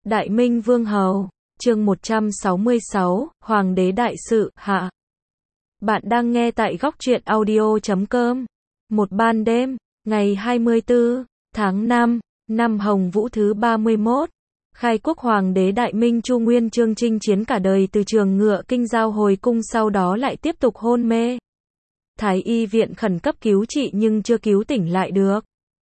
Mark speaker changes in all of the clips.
Speaker 1: Đại Minh Vương Hầu, chương 166, Hoàng đế đại sự, hạ. Bạn đang nghe tại góc truyện audio.com. Một ban đêm, ngày 24 tháng 5, năm Hồng Vũ thứ 31, khai quốc Hoàng đế Đại Minh Chu Nguyên Chương chinh chiến cả đời từ trường ngựa kinh giao hồi cung, sau đó lại tiếp tục hôn mê. Thái y viện khẩn cấp cứu trị nhưng chưa cứu tỉnh lại được.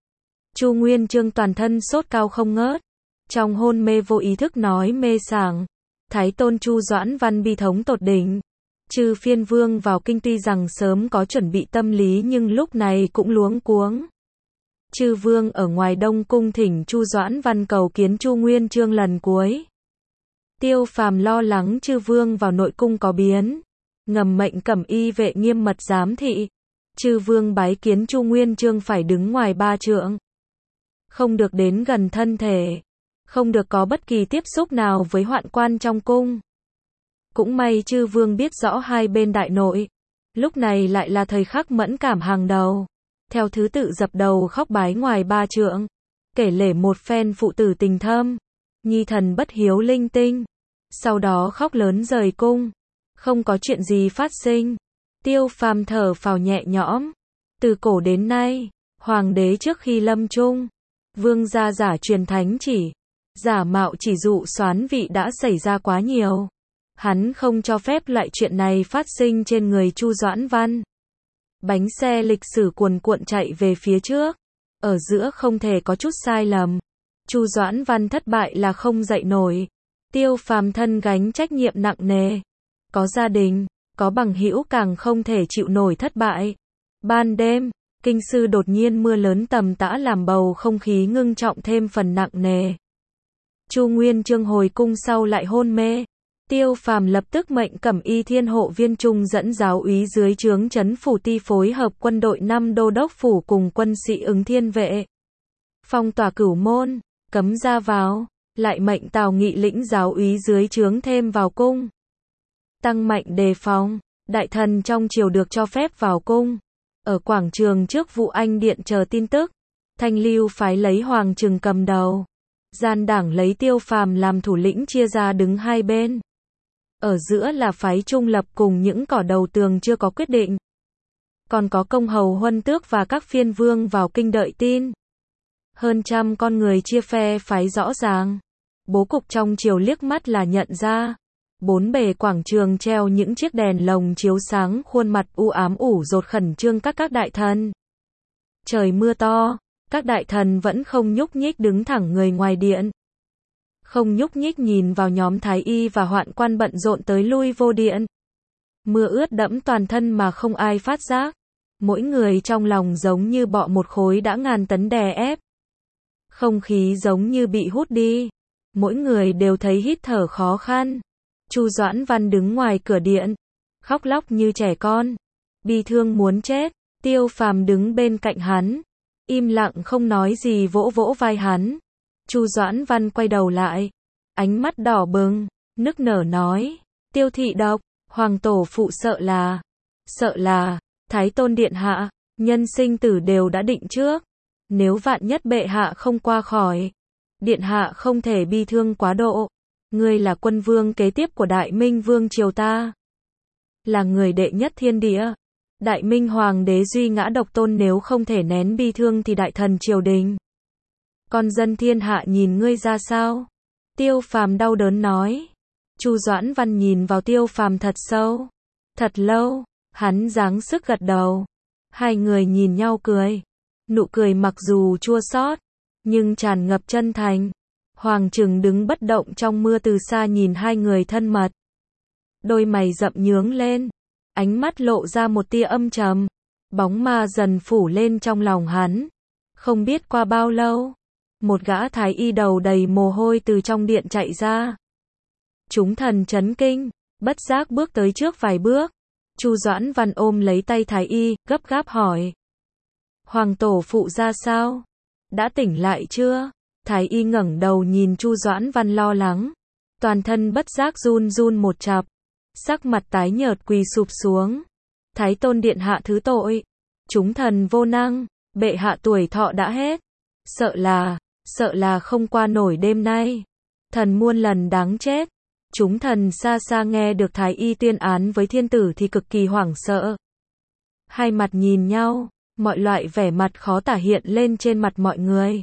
Speaker 1: Chu Nguyên Chương toàn thân sốt cao không ngớt. Trong hôn mê vô ý thức nói mê sảng. Thái tôn Chu Doãn Văn bi thống tột đỉnh. Chư phiên vương vào kinh tuy rằng sớm có chuẩn bị tâm lý nhưng lúc này cũng luống cuống. Chư vương ở ngoài Đông cung thỉnh Chu Doãn Văn cầu kiến Chu Nguyên Chương lần cuối. Tiêu Phàm lo lắng chư vương vào nội cung có biến, ngầm mệnh cẩm y vệ nghiêm mật giám thị. Chư vương bái kiến Chu Nguyên Chương phải đứng ngoài 3 trượng, không được đến gần thân thể, không được có bất kỳ tiếp xúc nào với hoạn quan trong cung. Cũng may chư vương biết rõ hai bên đại nội, lúc này lại là thời khắc mẫn cảm hàng đầu. Theo thứ tự dập đầu khóc bái ngoài 3 trượng, kể lể một phen phụ tử tình thâm, nhi thần bất hiếu linh tinh. Sau đó khóc lớn rời cung, không có chuyện gì phát sinh. Tiêu Phàm thở phào nhẹ nhõm. Từ cổ đến nay, hoàng đế trước khi lâm chung, vương gia giả truyền thánh chỉ, giả mạo chỉ dụ soán vị đã xảy ra quá nhiều. Hắn không cho phép loại chuyện này phát sinh trên người Chu Doãn Văn. Bánh xe lịch sử cuồn cuộn chạy về phía trước, ở giữa không thể có chút sai lầm. Chu Doãn Văn thất bại là không dậy nổi. Tiêu Phàm thân gánh trách nhiệm nặng nề, có gia đình, có bằng hữu, càng không thể chịu nổi thất bại. Ban đêm, kinh sư đột nhiên mưa lớn tầm tã làm bầu không khí ngưng trọng thêm phần nặng nề. Chu Nguyên Chương hồi cung sau lại hôn mê. Tiêu Phàm lập tức mệnh cẩm y thiên hộ viên trung dẫn giáo úy dưới trướng trấn phủ ti phối hợp quân đội 5 đô đốc phủ cùng quân sĩ ứng thiên vệ, phong tỏa cửu môn, cấm ra vào. Lại mệnh Tào Nghị lĩnh giáo úy dưới trướng thêm vào cung, tăng mạnh đề phòng. Đại thần trong triều được cho phép vào cung, ở quảng trường trước Vụ Anh Điện chờ tin tức. Thanh Lưu phái lấy Hoàng Trừng cầm đầu, gian đảng lấy Tiêu Phàm làm thủ lĩnh chia ra đứng hai bên. Ở giữa là phái trung lập cùng những cỏ đầu tường chưa có quyết định. Còn có công hầu huân tước và các phiên vương vào kinh đợi tin. Hơn trăm con người chia phe phái rõ ràng. Bố cục trong triều liếc mắt là nhận ra. Bốn bề quảng trường treo những chiếc đèn lồng chiếu sáng khuôn mặt u ám ủ rột khẩn trương các đại thần. Trời mưa to, các đại thần vẫn không nhúc nhích đứng thẳng người ngoài điện. Không nhúc nhích nhìn vào nhóm thái y và hoạn quan bận rộn tới lui vô điện. Mưa ướt đẫm toàn thân mà không ai phát giác. Mỗi người trong lòng giống như bọ một khối đã ngàn tấn đè ép. Không khí giống như bị hút đi. Mỗi người đều thấy hít thở khó khăn. Chu Doãn Văn đứng ngoài cửa điện, khóc lóc như trẻ con, bi thương muốn chết. Tiêu Phàm đứng bên cạnh hắn, im lặng không nói gì, vỗ vỗ vai hắn. Chu Doãn Văn quay đầu lại, ánh mắt đỏ bừng, nức nở nói: Tiêu thị độc, hoàng tổ phụ sợ là, Thái tôn điện hạ, nhân sinh tử đều đã định trước. Nếu vạn nhất bệ hạ không qua khỏi, điện hạ không thể bi thương quá độ. Ngươi là quân vương kế tiếp của Đại Minh Vương triều ta, là người đệ nhất thiên địa. Đại Minh hoàng đế duy ngã độc tôn, nếu không thể nén bi thương thì đại thần triều đình, con dân thiên hạ nhìn ngươi ra sao? Tiêu Phàm đau đớn nói. Chu Doãn Văn nhìn vào Tiêu Phàm thật sâu, thật lâu, hắn giáng sức gật đầu. Hai người nhìn nhau cười. Nụ cười mặc dù chua xót, nhưng tràn ngập chân thành. Hoàng Trừng đứng bất động trong mưa từ xa nhìn hai người thân mật. Đôi mày rậm nhướng lên, ánh mắt lộ ra một tia âm trầm. Bóng ma dần phủ lên trong lòng hắn. Không biết qua bao lâu, một gã thái y đầu đầy mồ hôi từ trong điện chạy ra. Chúng thần chấn kinh, bất giác bước tới trước vài bước. Chu Doãn Văn ôm lấy tay thái y, gấp gáp hỏi: Hoàng tổ phụ ra sao? Đã tỉnh lại chưa? Thái y ngẩng đầu nhìn Chu Doãn Văn lo lắng, toàn thân bất giác run run một chập, sắc mặt tái nhợt quỳ sụp xuống. Thái tôn điện hạ thứ tội, chúng thần vô năng, bệ hạ tuổi thọ đã hết, sợ là không qua nổi đêm nay. thần muôn lần đáng chết. Chúng thần xa xa nghe được Thái Y tuyên án với thiên tử thì cực kỳ hoảng sợ. Hai mặt nhìn nhau, mọi loại vẻ mặt khó tả hiện lên trên mặt mọi người.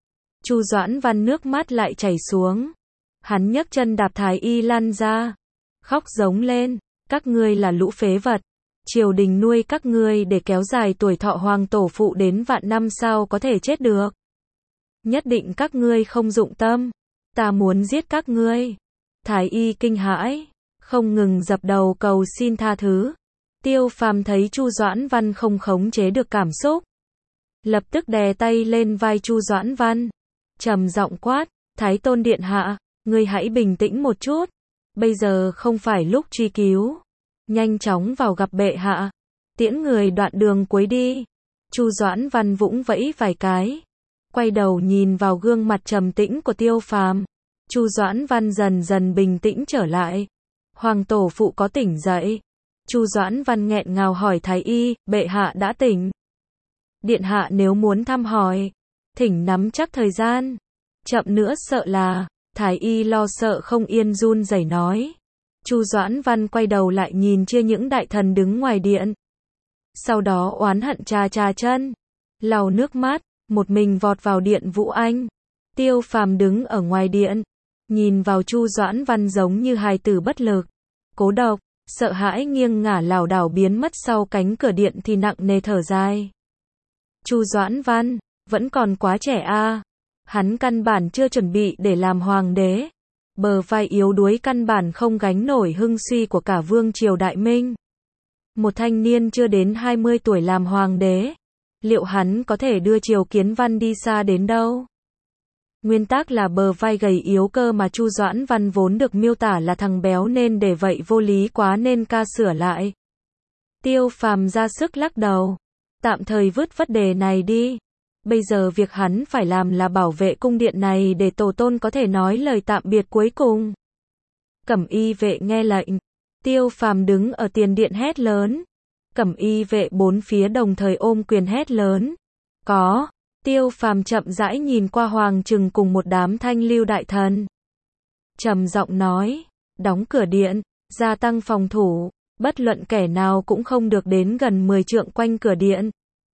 Speaker 1: Chu Doãn Văn nước mắt lại chảy xuống. Hắn nhấc chân đạp Thái Y lăn ra, khóc giống lên, các ngươi là lũ phế vật. Triều đình nuôi các ngươi để kéo dài tuổi thọ hoàng tổ phụ đến vạn năm sao có thể chết được. Nhất định các ngươi không dụng tâm. Ta muốn giết các ngươi. Thái Y kinh hãi, không ngừng dập đầu cầu xin tha thứ. Tiêu Phàm thấy Chu Doãn Văn không khống chế được cảm xúc, lập tức đè tay lên vai Chu Doãn Văn, trầm giọng quát, Thái Tôn điện hạ, ngươi hãy bình tĩnh một chút, bây giờ không phải lúc truy cứu, nhanh chóng vào gặp bệ hạ, tiễn người đoạn đường cuối đi. Chu Doãn Văn vũng vẫy vài cái, quay đầu nhìn vào gương mặt trầm tĩnh của Tiêu Phàm. Chu Doãn Văn dần dần bình tĩnh trở lại. Hoàng tổ phụ có tỉnh dậy. Chu Doãn Văn nghẹn ngào hỏi Thái Y, bệ hạ đã tỉnh. Điện hạ nếu muốn thăm hỏi, thỉnh nắm chắc thời gian. Chậm nữa sợ là, Thái Y lo sợ không yên run rẩy nói. Chu Doãn Văn quay đầu lại nhìn chia những đại thần đứng ngoài điện. Sau đó oán hận chà chà chân, lau nước mắt, một mình vọt vào điện Vũ Anh. Tiêu Phàm đứng ở ngoài điện, nhìn vào Chu Doãn Văn giống như hài tử bất lực, cố độc, sợ hãi nghiêng ngả lảo đảo biến mất sau cánh cửa điện thì nặng nề thở dài. Chu Doãn Văn, vẫn còn quá trẻ a. Hắn căn bản chưa chuẩn bị để làm hoàng đế. Bờ vai yếu đuối căn bản không gánh nổi hưng suy của cả vương triều Đại Minh. Một thanh niên chưa đến 20 tuổi làm hoàng đế, liệu hắn có thể đưa triều Kiến Văn đi xa đến đâu? Nguyên tắc là bờ vai gầy yếu cơ mà Chu Doãn Văn vốn được miêu tả là thằng béo nên để vậy vô lý quá nên ca sửa lại. Tiêu Phàm ra sức lắc đầu. Tạm thời vứt vấn đề này đi. Bây giờ việc hắn phải làm là bảo vệ cung điện này để tổ tôn có thể nói lời tạm biệt cuối cùng. Cẩm y vệ nghe lệnh. Tiêu Phàm đứng ở tiền điện hét lớn. Cẩm y vệ bốn phía đồng thời ôm quyền hét lớn. Có. Tiêu Phàm chậm rãi nhìn qua Hoàng Trừng cùng một đám thanh lưu đại thần. Trầm giọng nói, đóng cửa điện, gia tăng phòng thủ, bất luận kẻ nào cũng không được đến gần 10 trượng quanh cửa điện.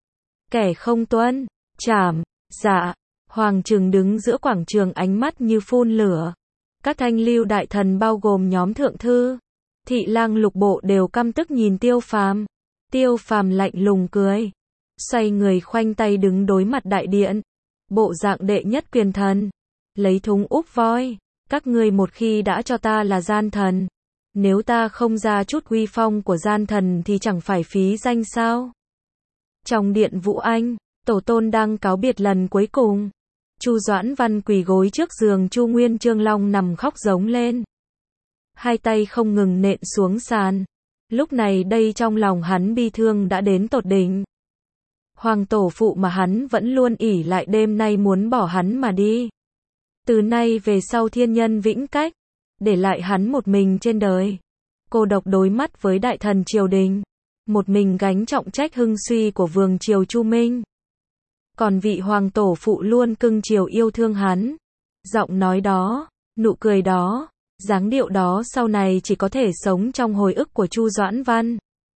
Speaker 1: Kẻ không tuân, trảm. Dạ. Hoàng Trừng đứng giữa quảng trường ánh mắt như phun lửa. Các thanh lưu đại thần bao gồm nhóm thượng thư, thị lang lục bộ đều căm tức nhìn Tiêu Phàm. Tiêu Phàm lạnh lùng cười, xoay người khoanh tay đứng đối mặt đại điện, bộ dạng đệ nhất quyền thần, lấy thúng úp voi, các ngươi một khi đã cho ta là gian thần, nếu ta không ra chút uy phong của gian thần thì chẳng phải phí danh sao? Trong điện Vũ Anh, tổ tôn đang cáo biệt lần cuối cùng. Chu Doãn Văn quỳ gối trước giường Chu Nguyên Chương Long nằm khóc giống lên, hai tay không ngừng nện xuống sàn. Lúc này đây trong lòng hắn bi thương đã đến tột đỉnh. Hoàng tổ phụ mà hắn vẫn luôn ỷ lại đêm nay muốn bỏ hắn mà đi. Từ nay về sau thiên nhân vĩnh cách, để lại hắn một mình trên đời, cô độc đối mắt với đại thần triều đình, một mình gánh trọng trách hưng suy của vương triều Chu Minh. Còn vị hoàng tổ phụ luôn cưng chiều yêu thương hắn, giọng nói đó, nụ cười đó, dáng điệu đó sau này chỉ có thể sống trong hồi ức của Chu Doãn Văn.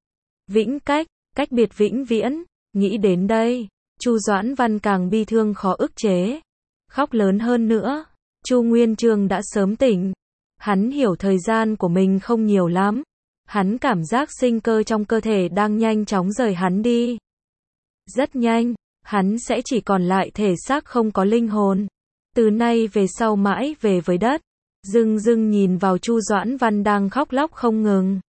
Speaker 1: Vĩnh cách, cách biệt vĩnh viễn. Nghĩ đến đây, Chu Doãn Văn càng bi thương khó ức chế, khóc lớn hơn nữa. Chu Nguyên Chương đã sớm tỉnh, hắn hiểu thời gian của mình không nhiều lắm, hắn cảm giác sinh cơ trong cơ thể đang nhanh chóng rời hắn đi. Rất nhanh, hắn sẽ chỉ còn lại thể xác không có linh hồn. Từ nay về sau mãi về với đất. Dưng dưng nhìn vào Chu Doãn Văn đang khóc lóc không ngừng.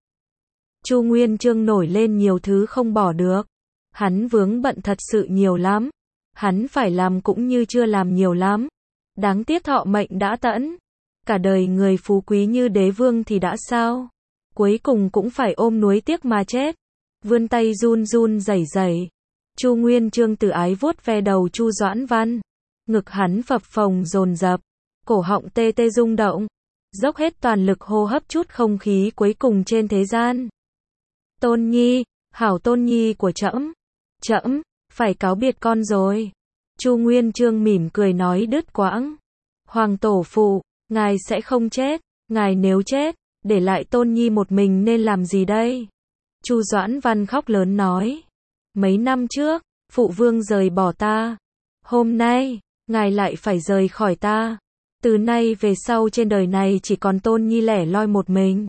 Speaker 1: Chu Nguyên Chương nổi lên nhiều thứ không bỏ được. Hắn vướng bận thật sự nhiều lắm. Hắn phải làm cũng như chưa làm nhiều lắm. Đáng tiếc thọ mệnh đã tẫn. Cả đời người phú quý như đế vương thì đã sao? Cuối cùng cũng phải ôm nuối tiếc mà chết. Vươn tay run run rẩy rẩy. Chu Nguyên Chương từ ái vuốt ve đầu Chu Doãn Văn. Ngực hắn phập phồng dồn dập, cổ họng tê tê rung động, dốc hết toàn lực hô hấp chút không khí cuối cùng trên thế gian. Tôn Nhi, hảo Tôn Nhi của trẫm, trẫm phải cáo biệt con rồi. Chu Nguyên Chương mỉm cười nói đứt quãng. Hoàng tổ phụ, ngài sẽ không chết, ngài nếu chết, để lại Tôn Nhi một mình nên làm gì đây? Chu Doãn Văn khóc lớn nói, mấy năm trước, phụ vương rời bỏ ta, hôm nay, ngài lại phải rời khỏi ta. Từ nay về sau trên đời này chỉ còn Tôn Nhi lẻ loi một mình.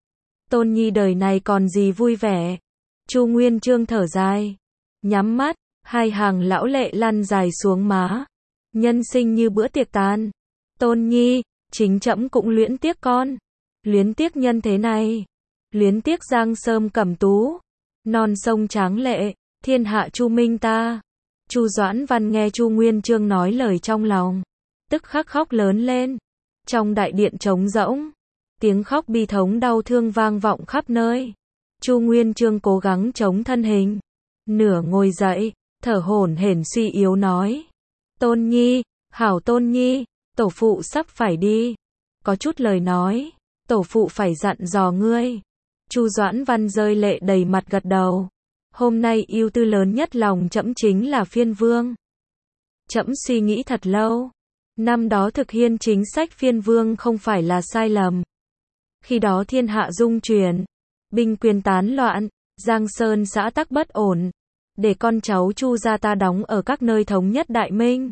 Speaker 1: Tôn Nhi đời này còn gì vui vẻ. Chu Nguyên Chương thở dài, nhắm mắt, hai hàng lão lệ lăn dài xuống má. Nhân sinh như bữa tiệc tàn. Tôn Nhi, chính trẫm cũng luyến tiếc con. Luyến tiếc nhân thế này. Luyến tiếc giang sơn cẩm tú. Non sông tráng lệ, thiên hạ Chu Minh ta. Chu Doãn Văn nghe Chu Nguyên Chương nói lời trong lòng, tức khắc khóc lớn lên. Trong đại điện trống rỗng, tiếng khóc bi thống đau thương vang vọng khắp nơi. Chu Nguyên Chương cố gắng chống thân hình, nửa ngồi dậy, thở hổn hển suy yếu nói: Tôn Nhi, hảo Tôn Nhi, tổ phụ sắp phải đi. Có chút lời nói, tổ phụ phải dặn dò ngươi. Chu Doãn Văn rơi lệ đầy mặt gật đầu. Hôm nay ưu tư lớn nhất lòng trẫm chính là phiên vương. Trẫm suy nghĩ thật lâu. Năm đó thực hiện chính sách phiên vương không phải là sai lầm. Khi đó thiên hạ dung chuyển, binh quyền tán loạn, Giang Sơn xã tắc bất ổn. Để con cháu Chu gia ta đóng ở các nơi thống nhất Đại Minh.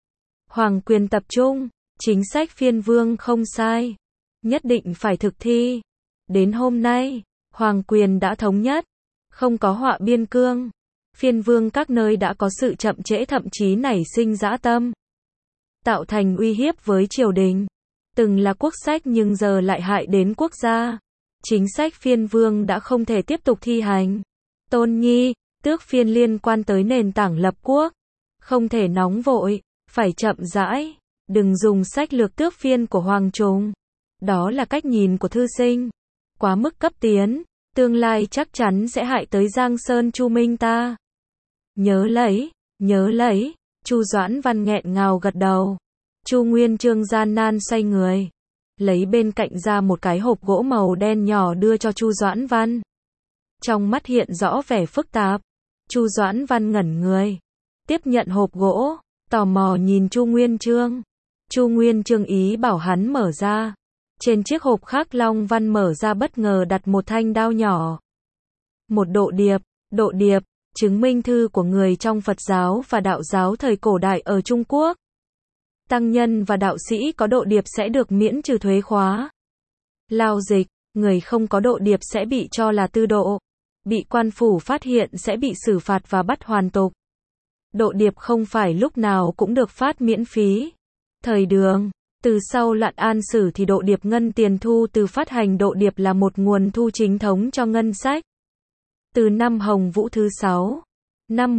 Speaker 1: Hoàng quyền tập trung, chính sách phiên vương không sai. Nhất định phải thực thi. Đến hôm nay, hoàng quyền đã thống nhất. Không có họa biên cương. Phiên vương các nơi đã có sự chậm trễ thậm chí nảy sinh dã tâm. Tạo thành uy hiếp với triều đình. Từng là quốc sách nhưng giờ lại hại đến quốc gia. Chính sách phiên vương đã không thể tiếp tục thi hành. Tôn Nhi, tước phiên liên quan tới nền tảng lập quốc. Không thể nóng vội, phải chậm rãi. Đừng dùng sách lược tước phiên của Hoàng Trung. Đó là cách nhìn của thư sinh. Quá mức cấp tiến, tương lai chắc chắn sẽ hại tới Giang Sơn Chu Minh ta. Nhớ lấy, Chu Doãn Văn nghẹn ngào gật đầu. Chu Nguyên Chương gian nan xoay người, lấy bên cạnh ra một cái hộp gỗ màu đen nhỏ đưa cho Chu Doãn Văn. Trong mắt hiện rõ vẻ phức tạp. Chu Doãn Văn ngẩn người, tiếp nhận hộp gỗ, tò mò nhìn Chu Nguyên Chương. Chu Nguyên Chương ý bảo hắn mở ra. Trên chiếc hộp khác Long Văn mở ra bất ngờ đặt một thanh đao nhỏ. Một độ điệp, chứng minh thư của người trong Phật giáo và đạo giáo thời cổ đại ở Trung Quốc. Tăng nhân và đạo sĩ có độ điệp sẽ được miễn trừ thuế khóa. Lao dịch, người không có độ điệp sẽ bị cho là tư độ. Bị quan phủ phát hiện sẽ bị xử phạt và bắt hoàn tục. Độ điệp không phải lúc nào cũng được phát miễn phí. Thời Đường, từ sau Lạn An Sử thì độ điệp ngân tiền thu từ phát hành độ điệp là một nguồn thu chính thống cho ngân sách. Từ năm Hồng Vũ thứ 6, năm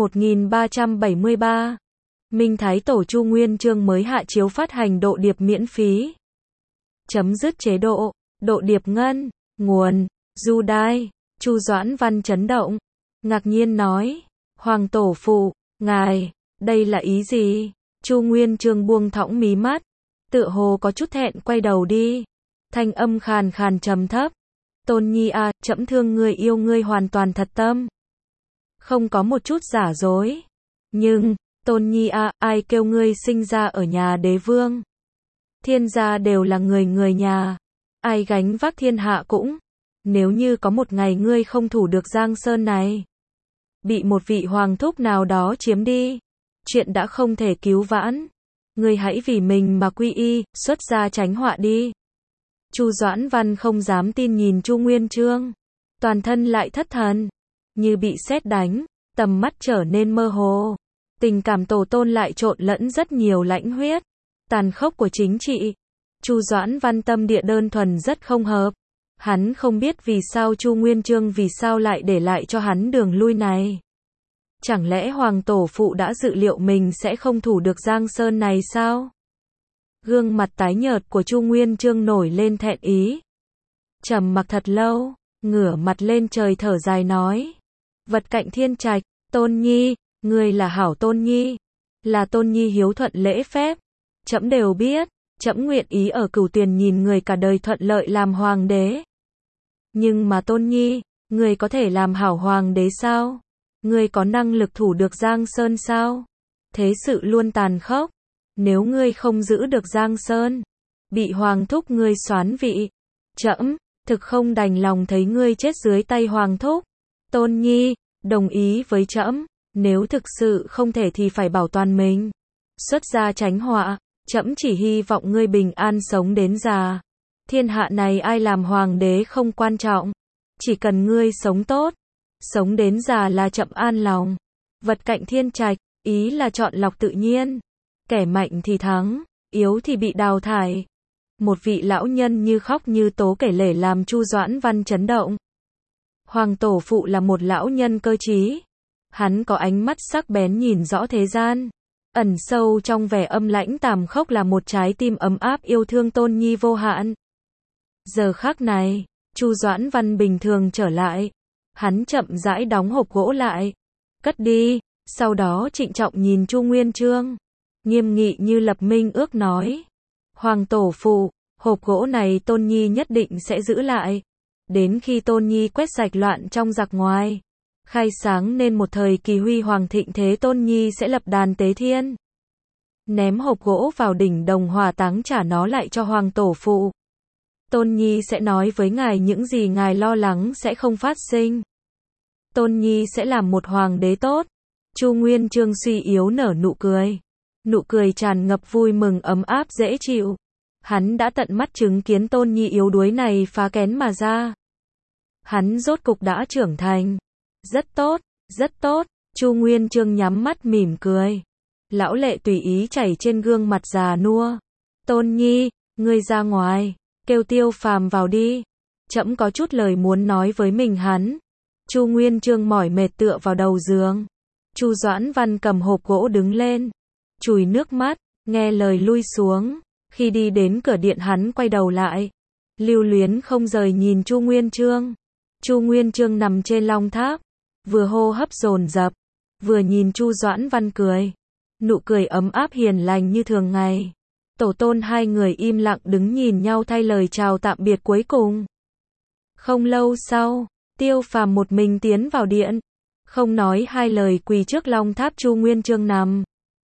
Speaker 1: 1373, Minh Thái Tổ Chu Nguyên Chương mới hạ chiếu phát hành độ điệp miễn phí. Chấm dứt chế độ, độ điệp ngân, nguồn, du đai. Chu Doãn Văn chấn động, ngạc nhiên nói, Hoàng Tổ Phụ, ngài, đây là ý gì? Chu Nguyên Chương buông thõng mí mắt, tựa hồ có chút thẹn quay đầu đi. Thanh âm khàn khàn trầm thấp, Tôn Nhi à, trẫm thương ngươi yêu ngươi hoàn toàn thật tâm. Không có một chút giả dối. Nhưng, Tôn Nhi à, ai kêu ngươi sinh ra ở nhà đế vương? Thiên gia đều là người nhà. Ai gánh vác thiên hạ cũng. Nếu như có một ngày ngươi không thủ được Giang Sơn này, bị một vị hoàng thúc nào đó chiếm đi, chuyện đã không thể cứu vãn. Ngươi hãy vì mình mà quy y, xuất gia tránh họa đi. Chu Doãn Văn không dám tin nhìn Chu Nguyên Chương, toàn thân lại thất thần, như bị sét đánh, tầm mắt trở nên mơ hồ. Tình cảm tổ tôn lại trộn lẫn rất nhiều lãnh huyết, tàn khốc của chính trị. Chu Doãn Văn tâm địa đơn thuần rất không hợp. Hắn không biết vì sao Chu Nguyên Chương vì sao lại để lại cho hắn đường lui này. Chẳng lẽ Hoàng Tổ Phụ đã dự liệu mình sẽ không thủ được Giang Sơn này sao? Gương mặt tái nhợt của Chu Nguyên Chương nổi lên thẹn ý. Trầm mặc thật lâu, ngửa mặt lên trời thở dài nói. Vật cạnh thiên trạch, Tôn Nhi, ngươi là hảo Tôn Nhi. Là Tôn Nhi hiếu thuận lễ phép. Trẫm đều biết, trẫm nguyện ý ở Cửu Tuyền nhìn người cả đời thuận lợi làm hoàng đế. Nhưng mà Tôn Nhi, ngươi có thể làm hảo hoàng đế sao? Ngươi có năng lực thủ được Giang Sơn sao? Thế sự luôn tàn khốc. Nếu ngươi không giữ được Giang Sơn, bị hoàng thúc ngươi soán vị. Trẫm thực không đành lòng thấy ngươi chết dưới tay hoàng thúc. Tôn Nhi, đồng ý với trẫm, nếu thực sự không thể thì phải bảo toàn mình. Xuất gia tránh họa, trẫm chỉ hy vọng ngươi bình an sống đến già. Thiên hạ này ai làm hoàng đế không quan trọng, chỉ cần ngươi sống tốt, sống đến già là trẫm an lòng. Vật cạnh thiên trạch, ý là chọn lọc tự nhiên. Kẻ mạnh thì thắng, yếu thì bị đào thải. Một vị lão nhân như khóc như tố kể lể làm Chu Doãn Văn chấn động. Hoàng tổ phụ là một lão nhân cơ trí. Hắn có ánh mắt sắc bén nhìn rõ thế gian. Ẩn sâu trong vẻ âm lãnh tàn khốc là một trái tim ấm áp yêu thương Tôn Nhi vô hạn. Giờ khắc này, Chu Doãn Văn bình thường trở lại. Hắn chậm rãi đóng hộp gỗ lại, cất đi, sau đó trịnh trọng nhìn Chu Nguyên Chương, nghiêm nghị như lập minh ước nói: Hoàng tổ phụ, hộp gỗ này Tôn Nhi nhất định sẽ giữ lại, đến khi Tôn Nhi quét sạch loạn trong giặc ngoài, khai sáng nên một thời kỳ huy hoàng thịnh thế, Tôn Nhi sẽ lập đàn tế thiên, ném hộp gỗ vào đỉnh đồng hỏa táng trả nó lại cho Hoàng tổ phụ. Tôn Nhi sẽ nói với ngài những gì ngài lo lắng sẽ không phát sinh. Tôn Nhi sẽ làm một hoàng đế tốt. Chu Nguyên Chương suy yếu nở nụ cười. Nụ cười tràn ngập vui mừng ấm áp dễ chịu. Hắn đã tận mắt chứng kiến Tôn Nhi yếu đuối này phá kén mà ra. Hắn rốt cục đã trưởng thành. Rất tốt, rất tốt. Chu Nguyên Chương nhắm mắt mỉm cười. Lão lệ tùy ý chảy trên gương mặt già nua. Tôn Nhi, ngươi ra ngoài, kêu Tiêu Phàm vào đi. Trẫm có chút lời muốn nói với mình hắn. Chu Nguyên Chương mỏi mệt tựa vào đầu giường. Chu Doãn Văn cầm hộp gỗ đứng lên, chùi nước mắt, nghe lời lui xuống. Khi đi đến cửa điện hắn quay đầu lại, lưu luyến không rời nhìn Chu Nguyên Chương. Chu Nguyên Chương nằm trên long tháp, vừa hô hấp dồn dập, vừa nhìn Chu Doãn Văn cười. Nụ cười ấm áp hiền lành như thường ngày. Tổ tôn hai người im lặng đứng nhìn nhau thay lời chào tạm biệt cuối cùng. Không lâu sau, Tiêu Phàm một mình tiến vào điện, không nói hai lời quỳ trước long tháp Chu Nguyên Chương nằm.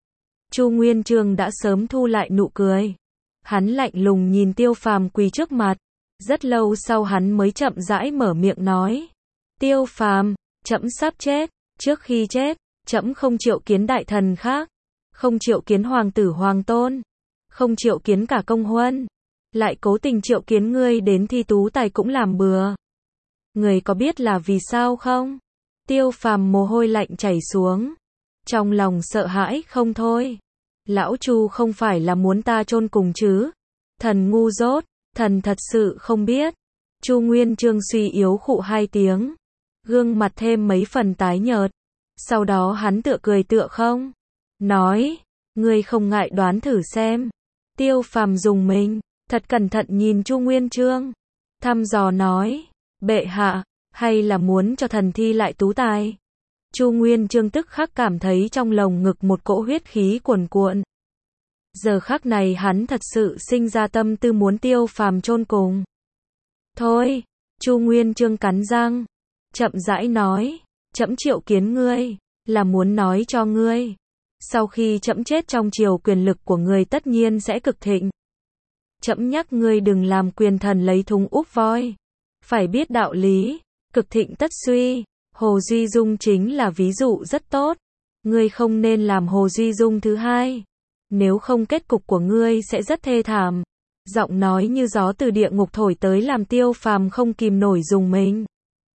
Speaker 1: Chu Nguyên Chương đã sớm thu lại nụ cười. Hắn lạnh lùng nhìn Tiêu Phàm quỳ trước mặt. Rất lâu sau hắn mới chậm rãi mở miệng nói: Tiêu Phàm, trẫm sắp chết. Trước khi chết, trẫm không triệu kiến đại thần khác, không triệu kiến hoàng tử hoàng tôn, không triệu kiến cả công huân, lại cố tình triệu kiến ngươi đến thi tú tài cũng làm bừa. Người có biết là vì sao không? Tiêu Phàm mồ hôi lạnh chảy xuống, trong lòng sợ hãi không thôi. Lão Chu không phải là muốn ta chôn cùng chứ? Thần ngu dốt, thần thật sự không biết. Chu Nguyên Chương suy yếu khụ hai tiếng, gương mặt thêm mấy phần tái nhợt. Sau đó hắn tựa cười tựa không, nói: ngươi không ngại đoán thử xem. Tiêu Phàm dùng mình, thật cẩn thận nhìn Chu Nguyên Chương, thăm dò nói: bệ hạ, hay là muốn cho thần thi lại tú tài? Chu Nguyên Chương tức khắc cảm thấy trong lồng ngực một cỗ huyết khí cuồn cuộn. Giờ khắc này hắn thật sự sinh ra tâm tư muốn Tiêu Phàm chôn cùng. Thôi, Chu Nguyên Chương cắn răng, chậm rãi nói: trẫm triệu kiến ngươi, là muốn nói cho ngươi, sau khi trẫm chết trong triều quyền lực của ngươi tất nhiên sẽ cực thịnh. Trẫm nhắc ngươi đừng làm quyền thần lấy thúng úp voi. Phải biết đạo lý, cực thịnh tất suy. Hồ Duy Dung chính là ví dụ rất tốt. Ngươi không nên làm Hồ Duy Dung thứ hai. Nếu không kết cục của ngươi sẽ rất thê thảm. Giọng nói như gió từ địa ngục thổi tới làm Tiêu Phàm không kìm nổi rùng mình.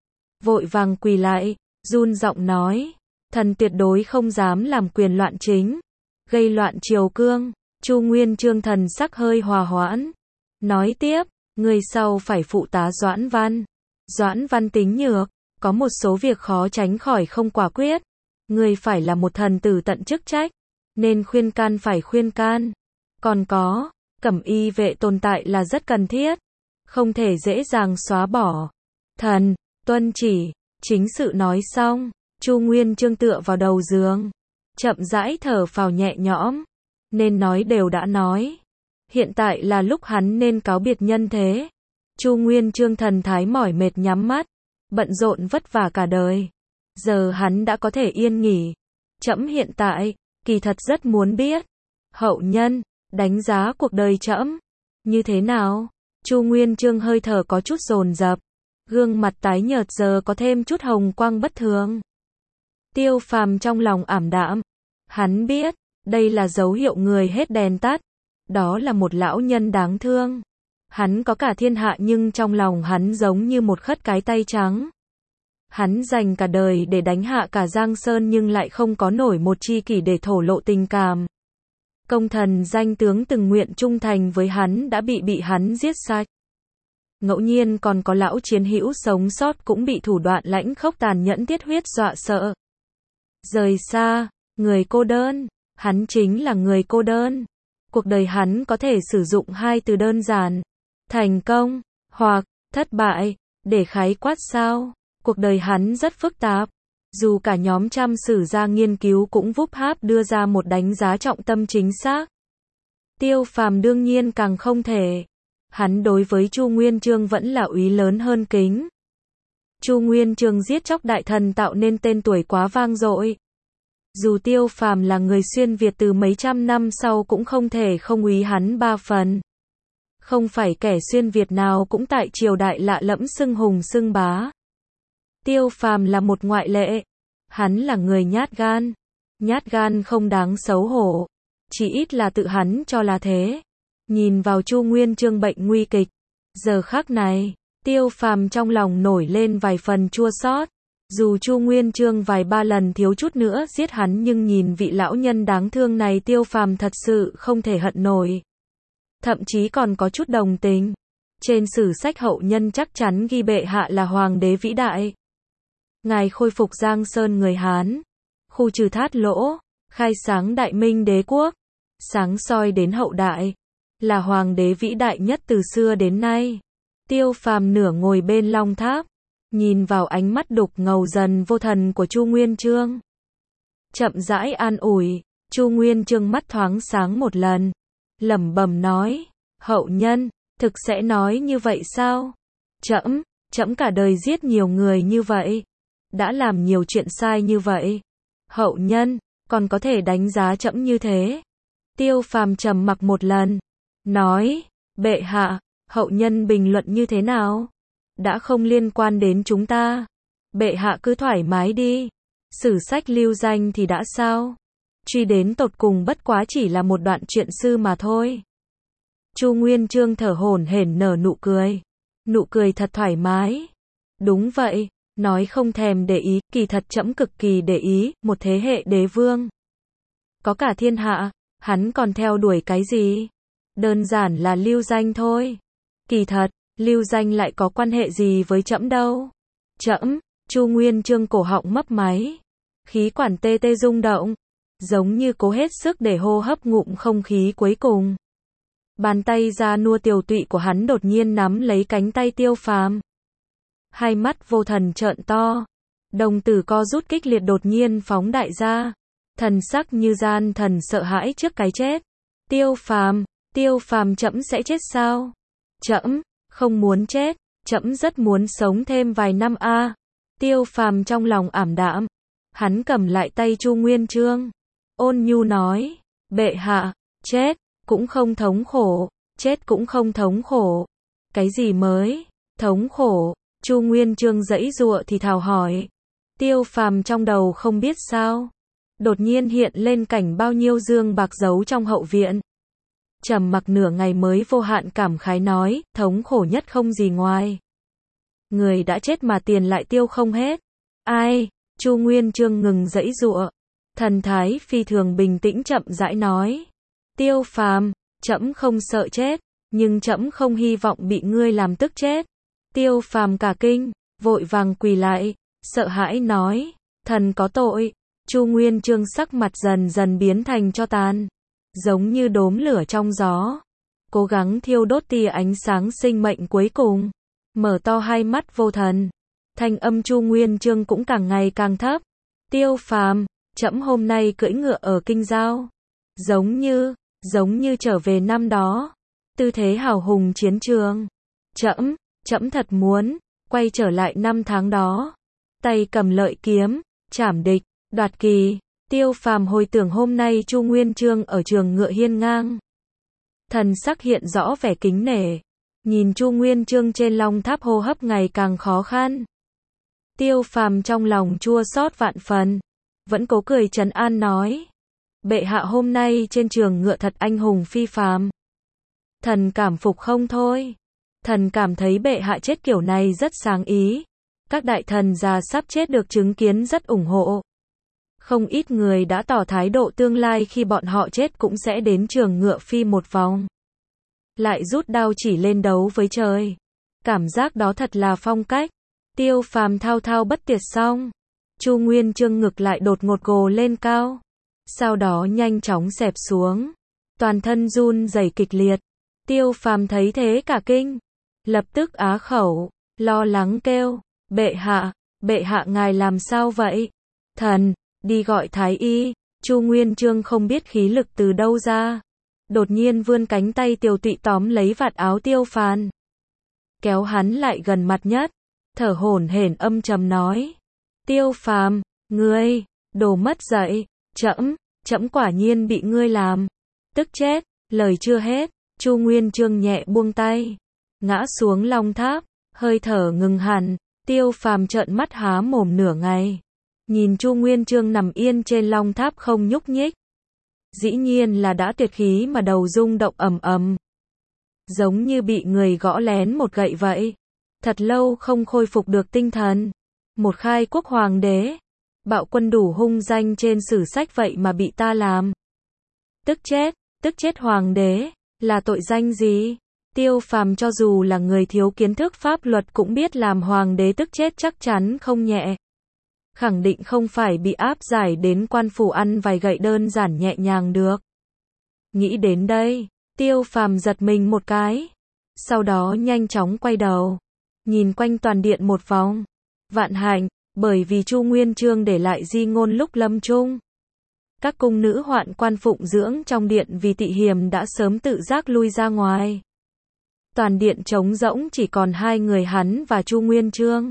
Speaker 1: Vội vàng quỳ lại, run giọng nói: thần tuyệt đối không dám làm quyền loạn chính, gây loạn triều cương. Chu Nguyên Chương thần sắc hơi hòa hoãn, nói tiếp: người sau phải phụ tá Doãn Văn. Doãn Văn tính nhược, có một số việc khó tránh khỏi không quả quyết. Người phải là một thần tử tận chức trách, nên khuyên can phải khuyên can. Còn có, cẩm y vệ tồn tại là rất cần thiết, không thể dễ dàng xóa bỏ. Thần, tuân chỉ. Chính sự nói xong, Chu Nguyên Chương tựa vào đầu giường, chậm rãi thở phào nhẹ nhõm. Nên nói đều đã nói, hiện tại là lúc hắn nên cáo biệt nhân thế. Chu Nguyên Chương thần thái mỏi mệt nhắm mắt, bận rộn vất vả cả đời, giờ hắn đã có thể yên nghỉ. Trẫm hiện tại, kỳ thật rất muốn biết, hậu nhân đánh giá cuộc đời trẫm Như thế nào? Chu Nguyên Chương hơi thở có chút dồn dập, gương mặt tái nhợt giờ có thêm chút hồng quang bất thường. Tiêu Phàm trong lòng ảm đạm, hắn biết, đây là dấu hiệu người hết đèn tắt, đó là một lão nhân đáng thương. Hắn có cả thiên hạ nhưng trong lòng hắn giống như một khất cái tay trắng. Hắn dành cả đời để đánh hạ cả Giang Sơn nhưng lại không có nổi một chi kỷ để thổ lộ tình cảm. Công thần danh tướng từng nguyện trung thành với hắn đã bị hắn giết sạch. Ngẫu nhiên còn có lão chiến hữu sống sót cũng bị thủ đoạn lãnh khốc tàn nhẫn tiết huyết dọa sợ. Rời xa, người cô đơn, hắn chính là người cô đơn. Cuộc đời hắn có thể sử dụng hai từ đơn giản, thành công, hoặc thất bại, để khái quát sao? Cuộc đời hắn rất phức tạp. Dù cả nhóm trăm sử gia nghiên cứu cũng vúp háp đưa ra một đánh giá trọng tâm chính xác. Tiêu Phàm đương nhiên càng không thể. Hắn đối với Chu Nguyên Chương vẫn là úy lớn hơn kính. Chu Nguyên Chương giết chóc đại thần tạo nên tên tuổi quá vang dội. Dù Tiêu Phàm là người xuyên Việt từ mấy trăm năm sau cũng không thể không úy hắn ba phần. Không phải kẻ xuyên Việt nào cũng tại triều đại lạ lẫm xưng hùng xưng bá. Tiêu Phàm là một ngoại lệ. Hắn là người nhát gan. Nhát gan không đáng xấu hổ. Chỉ ít là tự hắn cho là thế. Nhìn vào Chu Nguyên Chương bệnh nguy kịch. Giờ khắc này, Tiêu Phàm trong lòng nổi lên vài phần chua xót. Dù Chu Nguyên Chương vài ba lần thiếu chút nữa giết hắn nhưng nhìn vị lão nhân đáng thương này Tiêu Phàm thật sự không thể hận nổi. Thậm chí còn có chút đồng tình. Trên sử sách hậu nhân chắc chắn ghi bệ hạ là hoàng đế vĩ đại. Ngài khôi phục Giang Sơn người Hán, khu trừ Thát Lỗ, khai sáng Đại Minh đế quốc, sáng soi đến hậu đại, là hoàng đế vĩ đại nhất từ xưa đến nay. Tiêu Phàm nửa ngồi bên long tháp, nhìn vào ánh mắt đục ngầu dần vô thần của Chu Nguyên Chương. Chậm rãi an ủi, Chu Nguyên Chương mắt thoáng sáng một lần, lẩm bẩm nói, hậu nhân, thực sẽ nói như vậy sao? Trẫm cả đời giết nhiều người như vậy, đã làm nhiều chuyện sai như vậy. Hậu nhân, còn có thể đánh giá trẫm như thế? Tiêu Phàm trầm mặc một lần, nói, bệ hạ, hậu nhân bình luận như thế nào? Đã không liên quan đến chúng ta. Bệ hạ cứ thoải mái đi. Sử sách lưu danh thì đã sao? Truy đến tột cùng bất quá chỉ là một đoạn truyện sư mà thôi. Chu Nguyên Chương thở hổn hển nở nụ cười. Nụ cười thật thoải mái. Đúng vậy, nói không thèm để ý, kỳ thật trẫm cực kỳ để ý, một thế hệ đế vương. Có cả thiên hạ, hắn còn theo đuổi cái gì? Đơn giản là lưu danh thôi. Kỳ thật, lưu danh lại có quan hệ gì với trẫm đâu. Trẫm, Chu Nguyên Chương cổ họng mấp máy. Khí quản tê tê rung động. Giống như cố hết sức để hô hấp ngụm không khí cuối cùng. Bàn tay da nua tiều tụy của hắn đột nhiên nắm lấy cánh tay Tiêu Phàm. Hai mắt vô thần trợn to. Đồng tử co rút kích liệt đột nhiên phóng đại ra. Thần sắc như gian thần sợ hãi trước cái chết. Tiêu Phàm trẫm sẽ chết sao? Trẫm không muốn chết, trẫm rất muốn sống thêm vài năm a. Tiêu Phàm trong lòng ảm đạm. Hắn cầm lại tay Chu Nguyên Chương. Ôn nhu nói, bệ hạ, chết cũng không thống khổ, chết cũng không thống khổ. Cái gì mới thống khổ? Chu Nguyên Chương giãy giụa thì thào hỏi. Tiêu Phàm trong đầu không biết sao, đột nhiên hiện lên cảnh bao nhiêu dương bạc giấu trong hậu viện. Trầm mặc nửa ngày mới vô hạn cảm khái nói, thống khổ nhất không gì ngoài người đã chết mà tiền lại tiêu không hết. Ai? Chu Nguyên Chương ngừng giãy giụa, thần thái phi thường bình tĩnh chậm rãi nói, Tiêu Phàm, trẫm không sợ chết, nhưng trẫm không hy vọng bị ngươi làm tức chết. Tiêu Phàm cả kinh, vội vàng quỳ lại, sợ hãi nói, thần có tội. Chu Nguyên Chương sắc mặt dần dần biến thành tro tàn, giống như đốm lửa trong gió, cố gắng thiêu đốt tia ánh sáng sinh mệnh cuối cùng, mở to hai mắt vô thần. Thanh âm Chu Nguyên Chương cũng càng ngày càng thấp. Tiêu Phàm, trẫm hôm nay cưỡi ngựa ở Kinh Giao, giống như trở về năm đó, tư thế hào hùng chiến trường. Trẫm thật muốn quay trở lại năm tháng đó, tay cầm lợi kiếm, trảm địch, đoạt kỳ. Tiêu Phàm hồi tưởng hôm nay Chu Nguyên Chương ở trường ngựa hiên ngang, Thần sắc hiện rõ vẻ kính nể. Nhìn Chu Nguyên Chương trên long tháp hô hấp ngày càng khó khăn. Tiêu Phàm trong lòng chua xót vạn phần. Vẫn cố cười trấn an nói. Bệ hạ hôm nay trên trường ngựa thật anh hùng phi phàm. Thần cảm phục không thôi. Thần cảm thấy bệ hạ chết kiểu này rất sáng ý. Các đại thần già sắp chết được chứng kiến rất ủng hộ. Không ít người đã tỏ thái độ tương lai khi bọn họ chết cũng sẽ đến trường ngựa phi một vòng. Lại rút đao chỉ lên đấu với trời. Cảm giác đó thật là phong cách. Tiêu Phàm thao thao bất tuyệt xong. Chu Nguyên Chương ngực lại đột ngột gồ lên cao. Sau đó nhanh chóng xẹp xuống. Toàn thân run rẩy kịch liệt. Tiêu Phàm thấy thế cả kinh. Lập tức á khẩu, lo lắng kêu. Bệ hạ ngài làm sao vậy? Thần, đi gọi thái y. Chu Nguyên Chương không biết khí lực từ đâu ra. Đột nhiên vươn cánh tay tiều tụy tóm lấy vạt áo Tiêu Phàm. Kéo hắn lại gần mặt nhất. Thở hổn hển âm trầm nói. Tiêu Phàm, ngươi, đồ mất dạy. Trẫm quả nhiên bị ngươi làm. Tức chết, lời chưa hết. Chu Nguyên Chương nhẹ buông tay. Ngã xuống long tháp. Hơi thở ngừng hẳn. Tiêu Phàm trợn mắt há mồm nửa ngày. Nhìn Chu Nguyên Chương nằm yên trên long tháp không nhúc nhích. Dĩ nhiên là đã tuyệt khí mà đầu rung động ầm ầm. Giống như bị người gõ lén một gậy vậy. Thật lâu không khôi phục được tinh thần. Một khai quốc hoàng đế. Bạo quân đủ hung danh trên sử sách vậy mà bị ta làm. Tức chết hoàng đế. Là tội danh gì? Tiêu Phàm cho dù là người thiếu kiến thức pháp luật cũng biết làm hoàng đế tức chết chắc chắn không nhẹ. Khẳng định không phải bị áp giải đến quan phủ ăn vài gậy đơn giản nhẹ nhàng được. Nghĩ đến đây, Tiêu Phàm giật mình một cái. Sau đó nhanh chóng quay đầu. Nhìn quanh toàn điện một vòng. Vạn hạnh, bởi vì Chu Nguyên Chương để lại di ngôn lúc lâm chung. Các cung nữ hoạn quan phụng dưỡng trong điện vì tị hiềm đã sớm tự giác lui ra ngoài. Toàn điện trống rỗng chỉ còn hai người hắn và Chu Nguyên Chương.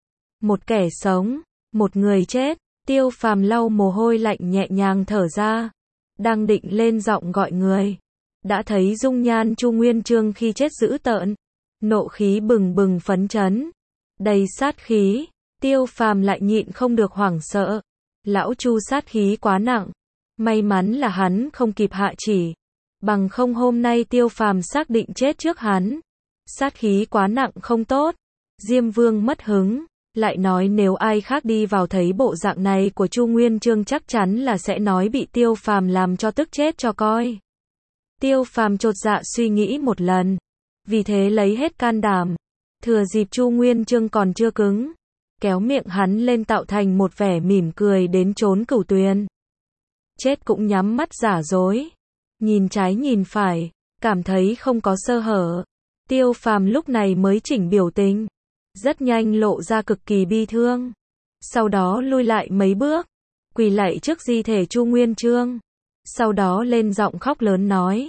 Speaker 1: Một kẻ sống, một người chết. Tiêu Phàm lau mồ hôi lạnh nhẹ nhàng thở ra. Đang định lên giọng gọi người. Đã thấy dung nhan Chu Nguyên Chương khi chết dữ tợn. Nộ khí bừng bừng phấn chấn. Đầy sát khí. Tiêu Phàm lại nhịn không được hoảng sợ. Lão Chu sát khí quá nặng. May mắn là hắn không kịp hạ chỉ. Bằng không hôm nay Tiêu Phàm xác định chết trước hắn. Sát khí quá nặng không tốt. Diêm Vương mất hứng. Lại nói nếu ai khác đi vào thấy bộ dạng này của Chu Nguyên Chương chắc chắn là sẽ nói bị Tiêu Phàm làm cho tức chết cho coi. Tiêu Phàm chột dạ suy nghĩ một lần. Vì thế lấy hết can đảm. Thừa dịp Chu Nguyên Chương còn chưa cứng. Kéo miệng hắn lên tạo thành một vẻ mỉm cười đến trốn cửu tuyền. Chết cũng nhắm mắt giả dối. Nhìn trái nhìn phải. Cảm thấy không có sơ hở. Tiêu Phàm lúc này mới chỉnh biểu tình. Rất nhanh lộ ra cực kỳ bi thương. Sau đó lui lại mấy bước. Quỳ lạy trước di thể Chu Nguyên Chương. Sau đó lên giọng khóc lớn nói.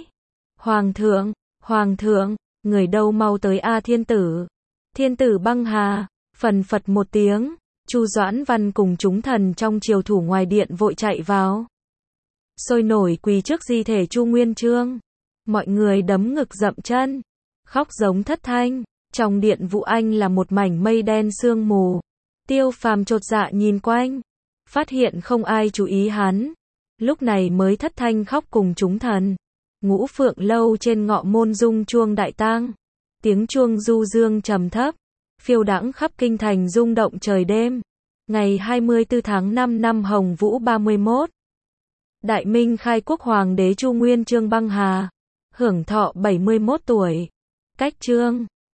Speaker 1: Hoàng thượng, người đâu mau tới a thiên tử. Thiên tử băng hà. Phần phật một tiếng. Chu Doãn Văn cùng chúng thần trong triều thủ ngoài điện vội chạy vào. Sôi nổi quỳ trước di thể Chu Nguyên Chương. Mọi người đấm ngực dậm chân. Khóc giống thất thanh. Trong điện Vũ Anh là một mảnh mây đen sương mù. Tiêu Phàm chột dạ nhìn quanh. Phát hiện không ai chú ý hắn. Lúc này mới thất thanh khóc cùng chúng thần. Ngũ Phượng lâu trên ngọ môn rung chuông đại tang. Tiếng chuông du dương trầm thấp. Phiêu đãng khắp kinh thành rung động trời đêm. Ngày 24 tháng 5 năm Hồng Vũ 31. Đại Minh khai quốc hoàng đế Chu Nguyên Chương băng hà. Hưởng thọ 71 tuổi. Cách chương